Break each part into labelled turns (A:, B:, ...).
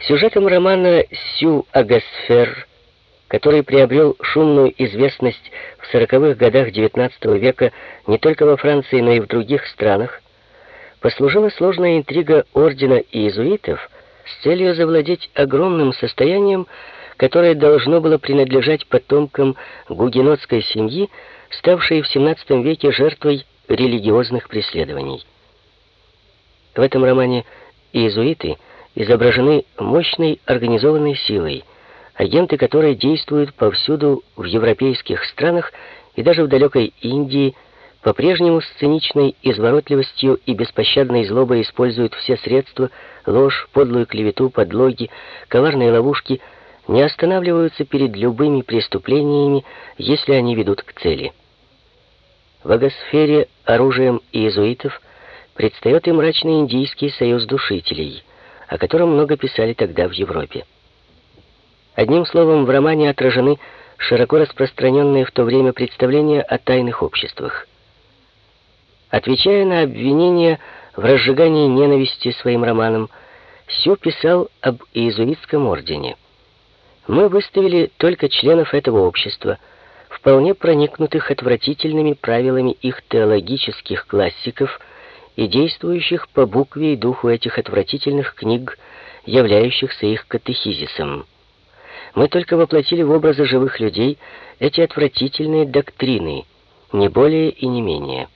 A: Сюжетом романа «Сю Агасфер», который приобрел шумную известность в 40-х годах XIX века не только во Франции, но и в других странах, послужила сложная интрига ордена иезуитов с целью завладеть огромным состоянием, которое должно было принадлежать потомкам гугенотской семьи, ставшей в XVII веке жертвой религиозных преследований. В этом романе иезуиты изображены мощной организованной силой, агенты которой действуют повсюду в европейских странах и даже в далекой Индии, по-прежнему с циничной изворотливостью и беспощадной злобой используют все средства, ложь, подлую клевету, подлоги, коварные ловушки, не останавливаются перед любыми преступлениями, если они ведут к цели. В Агасфере оружием иезуитов предстает и мрачный индийский союз душителей, о котором много писали тогда в Европе. Одним словом, в романе отражены широко распространенные в то время представления о тайных обществах. Отвечая на обвинения в разжигании ненависти своим романом, Сю писал об иезуитском ордене. Мы выставили только членов этого общества, вполне проникнутых отвратительными правилами их теологических классиков и действующих по букве и духу этих отвратительных книг, являющихся их катехизисом. Мы только воплотили в образы живых людей эти отвратительные доктрины, не более и не менее.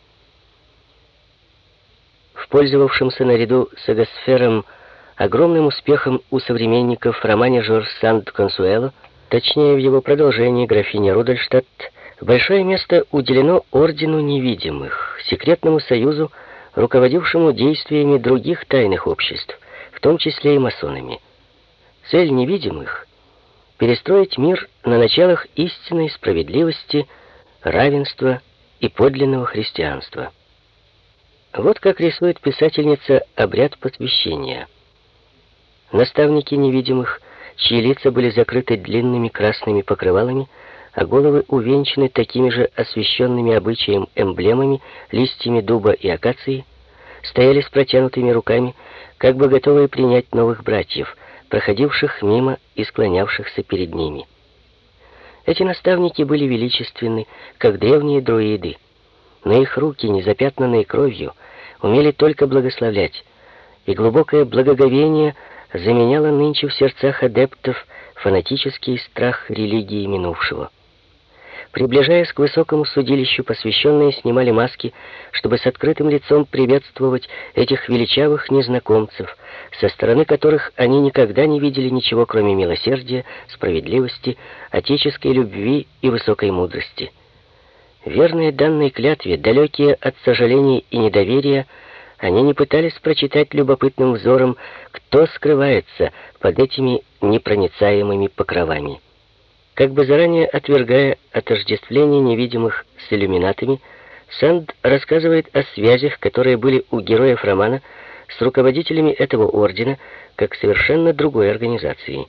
A: В пользовавшемся наряду с Агасфером огромным успехом у современников романе Жорж Санд-Консуэло, точнее в его продолжении «Графиня Рудольштадт», большое место уделено Ордену Невидимых, секретному союзу, руководившему действиями других тайных обществ, в том числе и масонами. Цель Невидимых — перестроить мир на началах истинной справедливости, равенства и подлинного христианства. Вот как рисует писательница обряд посвящения. Наставники невидимых, чьи лица были закрыты длинными красными покрывалами, а головы увенчаны такими же освященными обычаем эмблемами, листьями дуба и акации, стояли с протянутыми руками, как бы готовые принять новых братьев, проходивших мимо и склонявшихся перед ними. Эти наставники были величественны, как древние друиды, но их руки, незапятнанные кровью, умели только благословлять, и глубокое благоговение заменяло нынче в сердцах адептов фанатический страх религии минувшего. Приближаясь к высокому судилищу, посвященные снимали маски, чтобы с открытым лицом приветствовать этих величавых незнакомцев, со стороны которых они никогда не видели ничего, кроме милосердия, справедливости, отеческой любви и высокой мудрости. Верные данной клятве, далекие от сожалений и недоверия, они не пытались прочитать любопытным взором, кто скрывается под этими непроницаемыми покровами. Как бы заранее отвергая отождествление невидимых с иллюминатами, Санд рассказывает о связях, которые были у героев романа с руководителями этого ордена, как совершенно другой организации.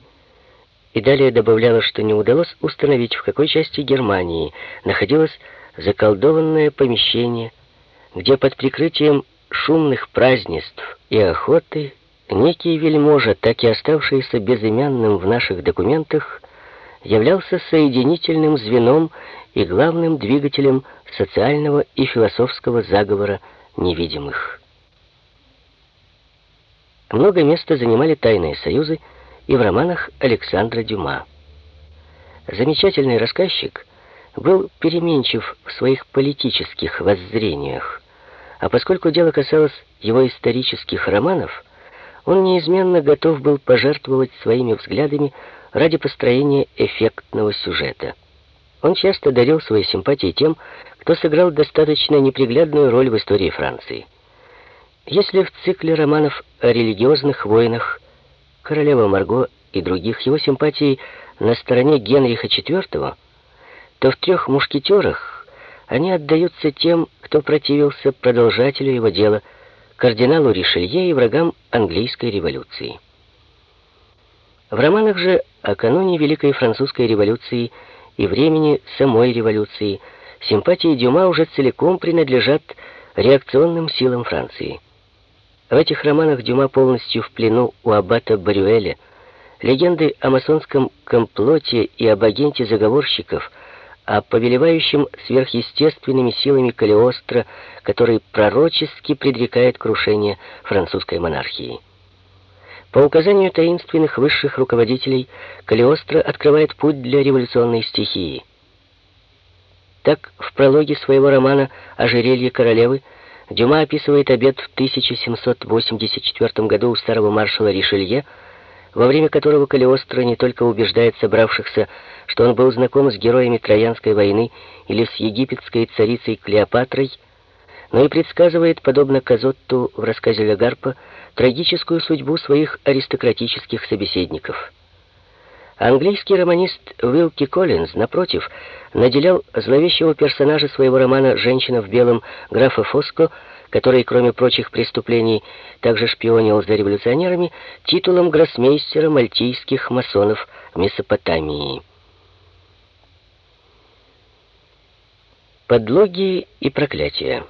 A: И далее добавляла, что не удалось установить, в какой части Германии находилось заколдованное помещение, где под прикрытием шумных празднеств и охоты некий вельможа, так и оставшийся безымянным в наших документах, являлся соединительным звеном и главным двигателем социального и философского заговора невидимых. Много места занимали тайные союзы и в романах Александра Дюма. Замечательный рассказчик был переменчив в своих политических воззрениях, а поскольку дело касалось его исторических романов, он неизменно готов был пожертвовать своими взглядами ради построения эффектного сюжета. Он часто дарил свои симпатии тем, кто сыграл достаточно неприглядную роль в истории Франции. Если в цикле романов о религиозных войнах «Королева Марго» и других его симпатий на стороне Генриха IV, то в «Трех мушкетерах» они отдаются тем, кто противился продолжателю его дела, кардиналу Ришелье и врагам английской революции. В романах же о кануне Великой Французской революции и времени самой революции симпатии Дюма уже целиком принадлежат реакционным силам Франции. В этих романах Дюма полностью в плену у аббата Барюэля, Легенды о масонском комплоте и об агенте заговорщиков, о повелевающем сверхъестественными силами Калиостро, который пророчески предрекает крушение французской монархии. По указанию таинственных высших руководителей, Калиостро открывает путь для революционной стихии. Так, в прологе своего романа «Ожерелье королевы» Дюма описывает обед в 1784 году у старого маршала Ришелье, во время которого Калиостро не только убеждает собравшихся, что он был знаком с героями Троянской войны или с египетской царицей Клеопатрой, но и предсказывает, подобно Казотту в рассказе Легарпа, трагическую судьбу своих аристократических собеседников. Английский романист Уилки Коллинз, напротив, наделял зловещего персонажа своего романа «Женщина в белом» графа Фоско, который, кроме прочих преступлений, также шпионил за революционерами, титулом гроссмейстера мальтийских масонов Месопотамии. Подлоги и проклятия.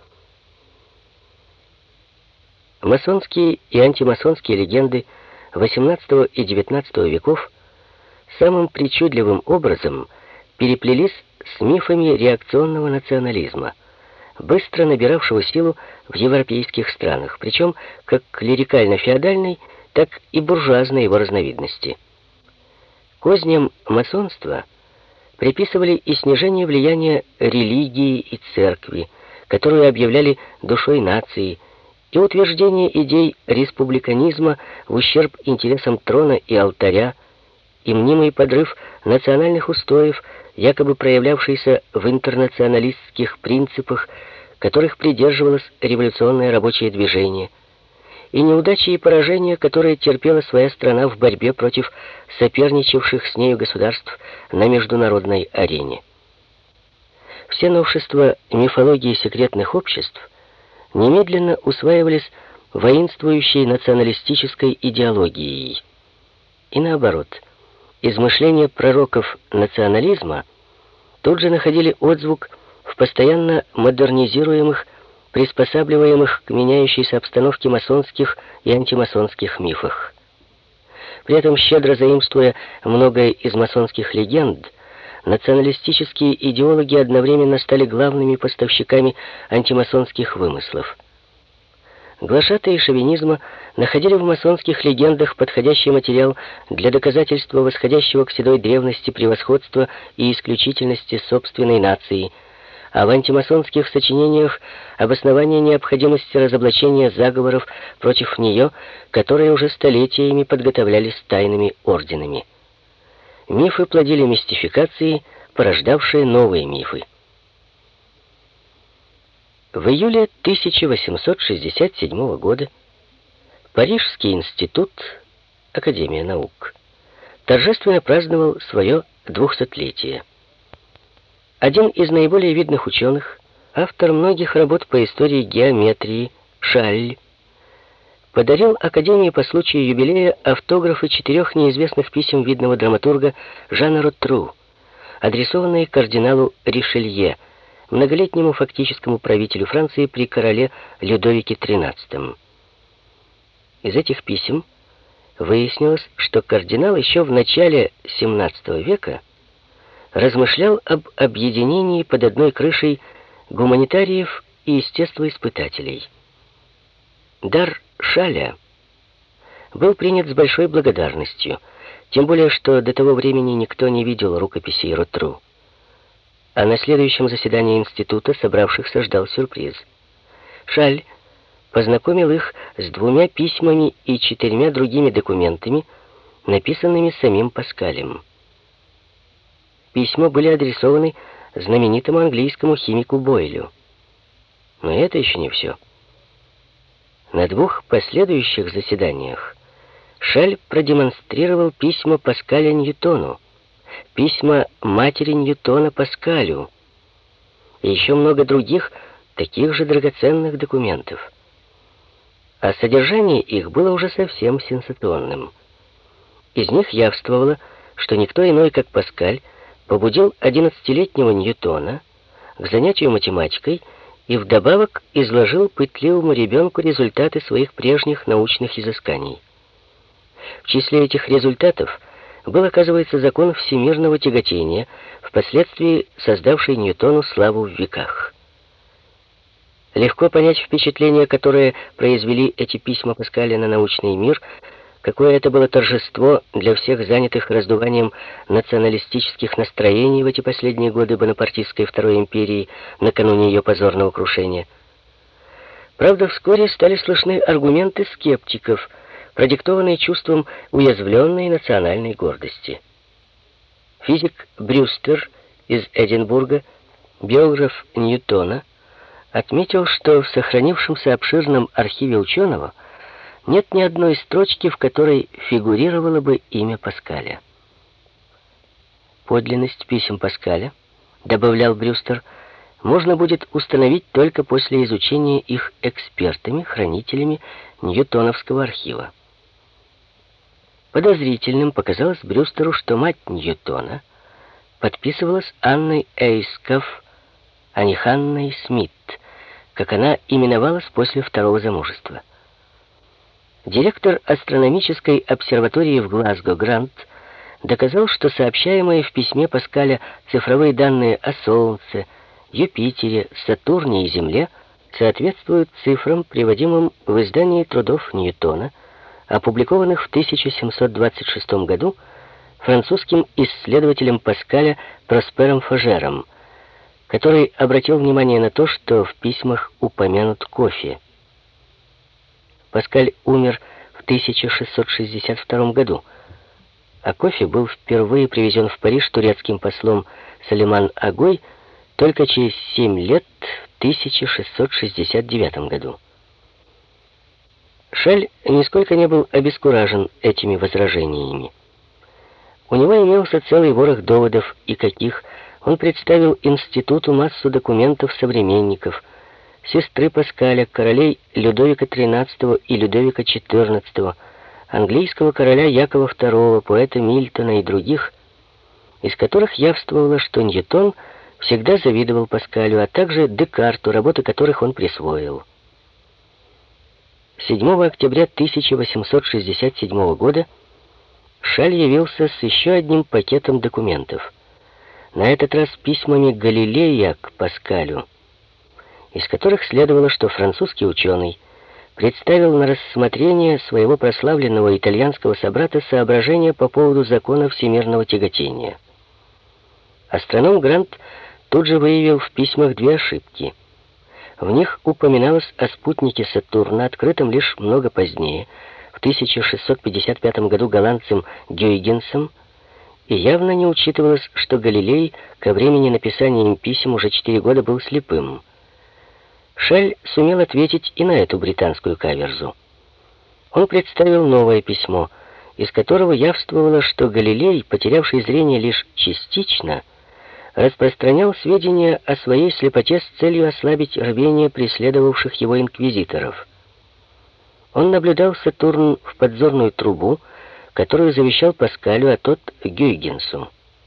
A: Масонские и антимасонские легенды XVIII и XIX веков самым причудливым образом переплелись с мифами реакционного национализма, быстро набиравшего силу в европейских странах, причем как клерикально-феодальной, так и буржуазной его разновидности. Козням масонства приписывали и снижение влияния религии и церкви, которую объявляли душой нации, и утверждение идей республиканизма в ущерб интересам трона и алтаря, и мнимый подрыв национальных устоев, якобы проявлявшийся в интернационалистских принципах, которых придерживалось революционное рабочее движение, и неудачи и поражения, которые терпела своя страна в борьбе против соперничавших с нею государств на международной арене. Все новшества мифологии секретных обществ немедленно усваивались воинствующей националистической идеологией. И наоборот, измышления пророков национализма тут же находили отзвук в постоянно модернизируемых, приспосабливаемых к меняющейся обстановке масонских и антимасонских мифах. При этом, щедро заимствуя многое из масонских легенд, националистические идеологи одновременно стали главными поставщиками антимасонских вымыслов. Глашатаи шовинизма находили в масонских легендах подходящий материал для доказательства восходящего к седой древности превосходства и исключительности собственной нации, а в антимасонских сочинениях обоснование необходимости разоблачения заговоров против нее, которые уже столетиями подготовлялись тайными орденами. Мифы плодили мистификации, порождавшие новые мифы. В июле 1867 года Парижский институт, Академия наук, торжественно праздновал свое 200-летие. Один из наиболее видных ученых, автор многих работ по истории геометрии, Шаль, подарил Академии по случаю юбилея автографы 4 неизвестных писем видного драматурга Жана Ротру, адресованные кардиналу Ришелье, многолетнему фактическому правителю Франции при короле Людовике XIII. Из этих писем выяснилось, что кардинал еще в начале XVII века размышлял об объединении под одной крышей гуманитариев и естествоиспытателей. Дар Шаля был принят с большой благодарностью, тем более, что до того времени никто не видел рукописей Ротру. А на следующем заседании института собравшихся ждал сюрприз. Шаль познакомил их с 2 письмами и 4 другими документами, написанными самим Паскалем. Письма были адресованы знаменитому английскому химику Бойлю. Но это еще не все. На 2 последующих заседаниях Шаль продемонстрировал письма Паскаля Ньютону, письма матери Ньютона Паскалю и еще много других таких же драгоценных документов. А содержание их было уже совсем сенсационным. Из них явствовало, что никто иной, как Паскаль, побудил 11-летнего Ньютона к занятию математикой и вдобавок изложил пытливому ребенку результаты своих прежних научных изысканий. В числе этих результатов был, оказывается, закон всемирного тяготения, впоследствии создавший Ньютону славу в веках. Легко понять впечатление, которое произвели эти письма Паскаля на научный мир, какое это было торжество для всех занятых раздуванием националистических настроений в эти последние годы бонапартистской Второй империи, накануне ее позорного крушения. Правда, вскоре стали слышны аргументы скептиков, продиктованные чувством уязвленной национальной гордости. Физик Брюстер из Эдинбурга, биограф Ньютона, отметил, что в сохранившемся обширном архиве ученого нет ни одной строчки, в которой фигурировало бы имя Паскаля. Подлинность писем Паскаля, добавлял Брюстер, можно будет установить только после изучения их экспертами, хранителями Ньютоновского архива. Подозрительным показалось Брюстеру, что мать Ньютона подписывалась Анной Эйсков, а не Ханной Смит, как она именовалась после второго замужества. Директор астрономической обсерватории в Глазго Грант доказал, что сообщаемые в письме Паскаля цифровые данные о Солнце, Юпитере, Сатурне и Земле соответствуют цифрам, приводимым в издании трудов Ньютона, опубликованных в 1726 году французским исследователем Паскаля Проспером Фожером, который обратил внимание на то, что в письмах упомянут кофе. Паскаль умер в 1662 году, а кофе был впервые привезен в Париж турецким послом Салиман Агой только через 7 лет, в 1669 году. Шаль нисколько не был обескуражен этими возражениями. У него имелся целый ворох доводов, и каких он представил институту массу документов современников, сестры Паскаля, королей Людовика XIII и Людовика XIV, английского короля Якова II, поэта Мильтона и других, из которых явствовало, что Ньютон всегда завидовал Паскалю, а также Декарту, работы которых он присвоил. 7 октября 1867 года Шаль явился с еще одним пакетом документов, на этот раз письмами Галилея к Паскалю, из которых следовало, что французский ученый представил на рассмотрение своего прославленного итальянского собрата соображения по поводу закона всемирного тяготения. Астроном Грант тут же выявил в письмах две ошибки. В них упоминалось о спутнике Сатурна, открытом лишь много позднее, в 1655 году голландцем Гюйгенсом, и явно не учитывалось, что Галилей ко времени написания им писем уже 4 года был слепым. Шаль сумел ответить и на эту британскую каверзу. Он представил новое письмо, из которого явствовало, что Галилей, потерявший зрение лишь частично, распространял сведения о своей слепоте с целью ослабить рвение преследовавших его инквизиторов. Он наблюдал Сатурн в подзорную трубу, которую завещал Паскалю, а тот — Гюйгенсу.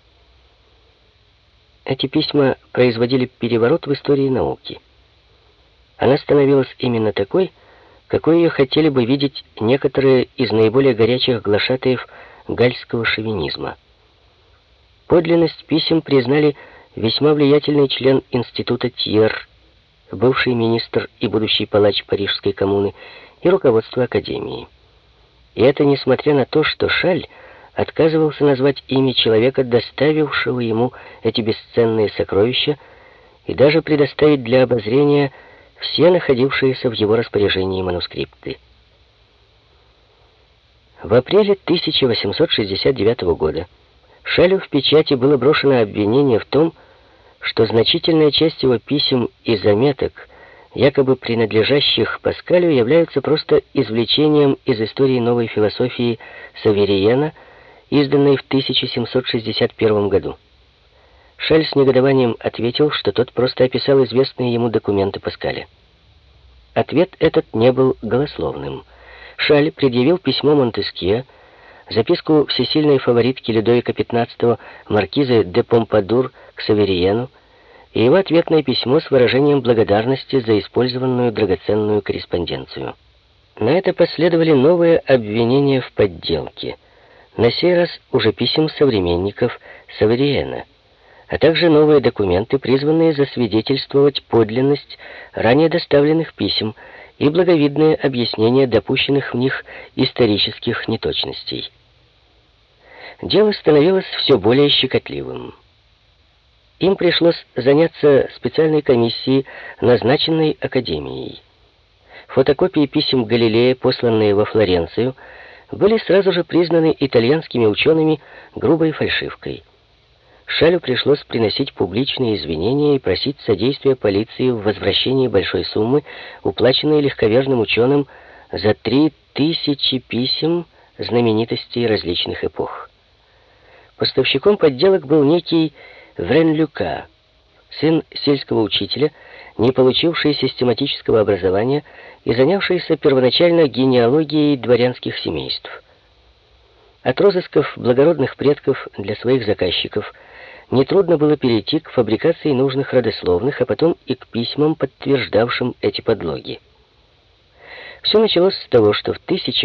A: Эти письма производили переворот в истории науки. Она становилась именно такой, какой ее хотели бы видеть некоторые из наиболее горячих глашатаев гальского шовинизма. Подлинность писем признали весьма влиятельный член института Тьер, бывший министр и будущий палач Парижской коммуны, и руководство академии. И это несмотря на то, что Шаль отказывался назвать имя человека, доставившего ему эти бесценные сокровища, и даже предоставить для обозрения все находившиеся в его распоряжении манускрипты. В апреле 1869 года Шалю в печати было брошено обвинение в том, что значительная часть его писем и заметок, якобы принадлежащих Паскалю, являются просто извлечением из истории новой философии Савериена, изданной в 1761 году. Шаль с негодованием ответил, что тот просто описал известные ему документы Паскаля. Ответ этот не был голословным. Шаль предъявил письмо Монтескье, записку всесильной фаворитки Людовика XV маркизы де Помпадур к Савериену и его ответное письмо с выражением благодарности за использованную драгоценную корреспонденцию. На это последовали новые обвинения в подделке, на сей раз уже писем современников Савариена, а также новые документы, призванные засвидетельствовать подлинность ранее доставленных писем и благовидное объяснение допущенных в них исторических неточностей. Дело становилось все более щекотливым. Им пришлось заняться специальной комиссией, назначенной Академией. Фотокопии писем Галилея, посланные во Флоренцию, были сразу же признаны итальянскими учеными грубой фальшивкой. Шалю пришлось приносить публичные извинения и просить содействия полиции в возвращении большой суммы, уплаченной легковерным ученым за 3000 писем знаменитостей различных эпох. Поставщиком подделок был некий Врен-Люка, сын сельского учителя, не получивший систематического образования и занявшийся первоначально генеалогией дворянских семейств. От розысков благородных предков для своих заказчиков нетрудно было перейти к фабрикации нужных родословных, а потом и к письмам, подтверждавшим эти подлоги. Все началось с того, что в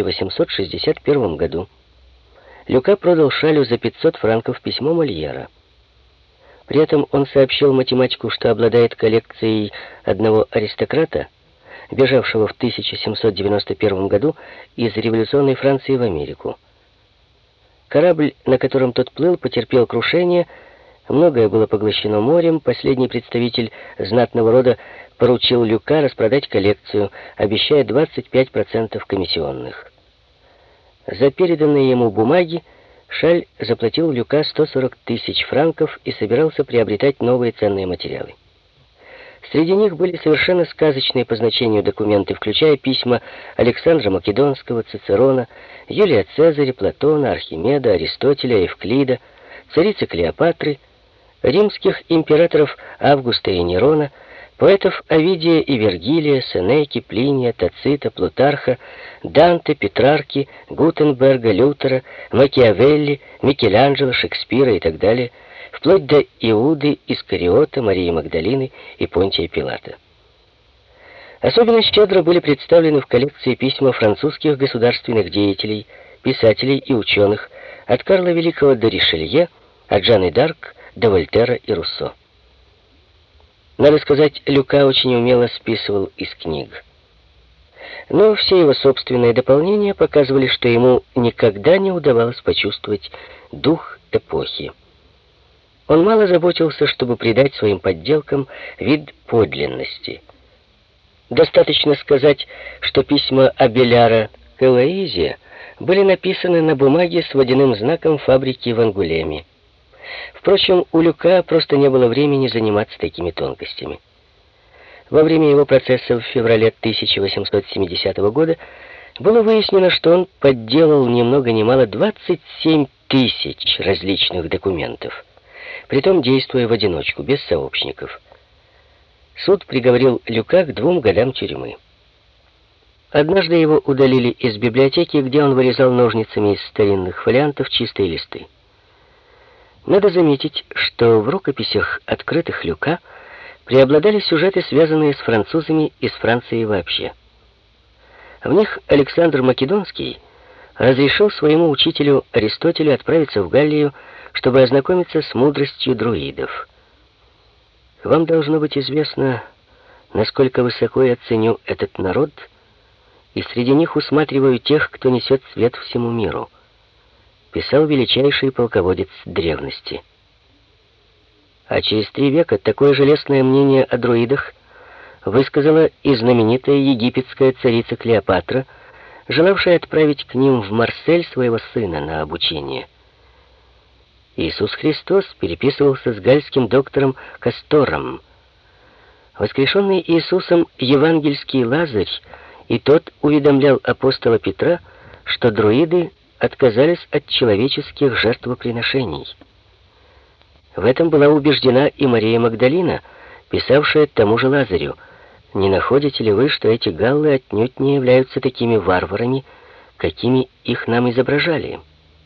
A: 1861 году Люка продал Шалю за 500 франков письмо Мольера. При этом он сообщил математику, что обладает коллекцией одного аристократа, бежавшего в 1791 году из революционной Франции в Америку. Корабль, на котором тот плыл, потерпел крушение, многое было поглощено морем, последний представитель знатного рода поручил Люка распродать коллекцию, обещая 25% комиссионных. За переданные ему бумаги Шаль заплатил Люка 140 тысяч франков и собирался приобретать новые ценные материалы. Среди них были совершенно сказочные по значению документы, включая письма Александра Македонского, Цицерона, Юлия Цезаря, Платона, Архимеда, Аристотеля, Евклида, царицы Клеопатры, римских императоров Августа и Нерона, поэтов Овидия и Вергилия, Сенеки, Плиния, Тацита, Плутарха, Данте, Петрарки, Гутенберга, Лютера, Макиавелли, Микеланджело, Шекспира и так далее, вплоть до Иуды, Искариота, Марии Магдалины и Понтия Пилата. Особенно щедро были представлены в коллекции письма французских государственных деятелей, писателей и ученых, от Карла Великого до Ришелье, от Жанны д'Арк до Вольтера и Руссо. Надо сказать, Люка очень умело списывал из книг. Но все его собственные дополнения показывали, что ему никогда не удавалось почувствовать дух эпохи. Он мало заботился, чтобы придать своим подделкам вид подлинности. Достаточно сказать, что письма Абеляра к Элоизе были написаны на бумаге с водяным знаком фабрики в Ангулеме. Впрочем, у Люка просто не было времени заниматься такими тонкостями. Во время его процесса в феврале 1870 года было выяснено, что он подделал ни много ни мало 27 тысяч различных документов, притом действуя в одиночку, без сообщников. Суд приговорил Люка к 2 годам тюрьмы. Однажды его удалили из библиотеки, где он вырезал ножницами из старинных фолиантов чистые листы. Надо заметить, что в рукописях, открытых Люка, преобладали сюжеты, связанные с французами и с Францией вообще. В них Александр Македонский разрешил своему учителю Аристотелю отправиться в Галлию, чтобы ознакомиться с мудростью друидов. Вам должно быть известно, насколько высоко я ценю этот народ, и среди них усматриваю тех, кто несет свет всему миру, писал величайший полководец древности. А через 3 века такое же лестное мнение о друидах высказала и знаменитая египетская царица Клеопатра, желавшая отправить к ним в Марсель своего сына на обучение. Иисус Христос переписывался с гальским доктором Кастором. Воскрешенный Иисусом евангельский Лазарь и тот уведомлял апостола Петра, что друиды отказались от человеческих жертвоприношений. В этом была убеждена и Мария Магдалина, писавшая тому же Лазарю: «Не находите ли вы, что эти галлы отнюдь не являются такими варварами, какими их нам изображали?»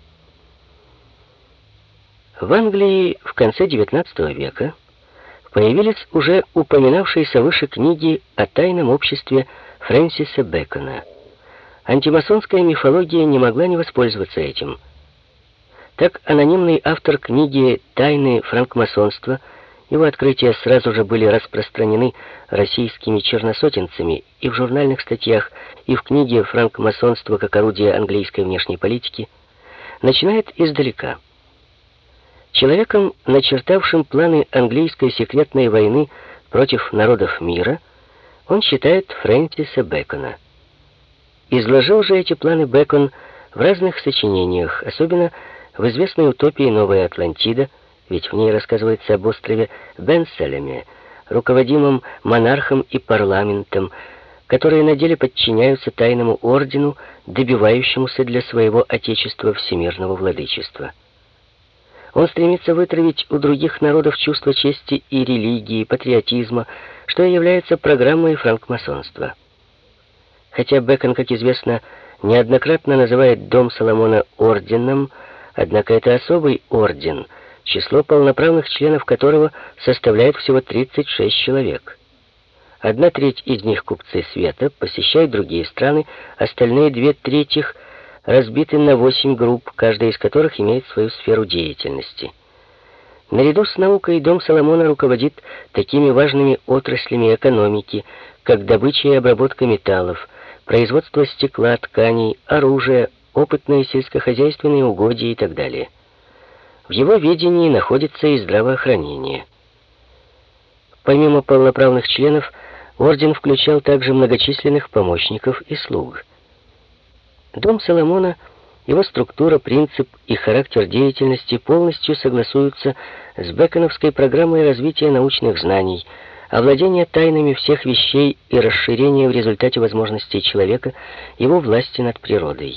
A: В Англии в конце XIX века появились уже упоминавшиеся выше книги о тайном обществе Фрэнсиса Бэкона, Антимасонская мифология не могла не воспользоваться этим. Так анонимный автор книги «Тайны франкмасонства», его открытия сразу же были распространены российскими черносотенцами и в журнальных статьях, и в книге «Франкмасонство как орудие английской внешней политики», начинает издалека. Человеком, начертавшим планы английской секретной войны против народов мира, он считает Фрэнсиса Бэкона. Изложил же эти планы Бэкон в разных сочинениях, особенно в известной утопии «Новая Атлантида», ведь в ней рассказывается об острове Бенселеме, руководимом монархом и парламентом, которые на деле подчиняются тайному ордену, добивающемуся для своего отечества всемирного владычества. Он стремится вытравить у других народов чувство чести и религии, патриотизма, что и является программой франкмасонства. Хотя Бэкон, как известно, неоднократно называет Дом Соломона орденом, однако это особый орден, число полноправных членов которого составляет всего 36 человек. 1/3 из них купцы света, посещают другие страны, остальные 2/3 разбиты на 8 групп, каждая из которых имеет свою сферу деятельности. Наряду с наукой Дом Соломона руководит такими важными отраслями экономики, как добыча и обработка металлов, производство стекла, тканей, оружия, опытные сельскохозяйственные угодья и так далее. В его ведении находится и здравоохранение. Помимо полноправных членов, орден включал также многочисленных помощников и слуг. Дом Соломона, его структура, принцип и характер деятельности полностью согласуются с бэконовской программой развития научных знаний, овладения тайнами всех вещей и расширения в результате возможностей человека его власти над природой.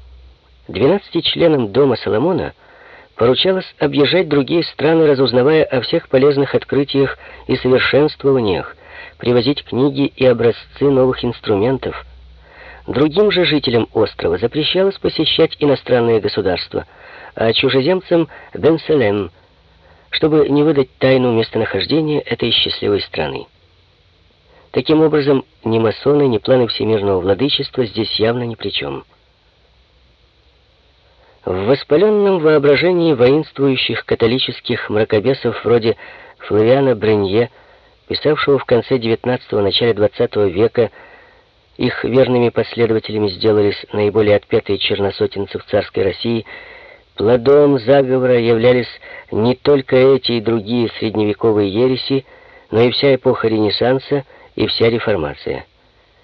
A: 12 членам Дома Соломона поручалось объезжать другие страны, разузнавая о всех полезных открытиях и совершенствованиях, привозить книги и образцы новых инструментов. Другим же жителям острова запрещалось посещать иностранные государства, а чужеземцам — Бенселем, чтобы не выдать тайну местонахождения этой счастливой страны. Таким образом, ни масоны, ни планы всемирного владычества здесь явно ни при чем. В воспаленном воображении воинствующих католических мракобесов вроде Флавиана Бренье, писавшего в конце XIX – начале XX века, их верными последователями сделались наиболее отпетые черносотенцы в царской России, плодом заговора являлись не только эти и другие средневековые ереси, но и вся эпоха Ренессанса и вся реформация.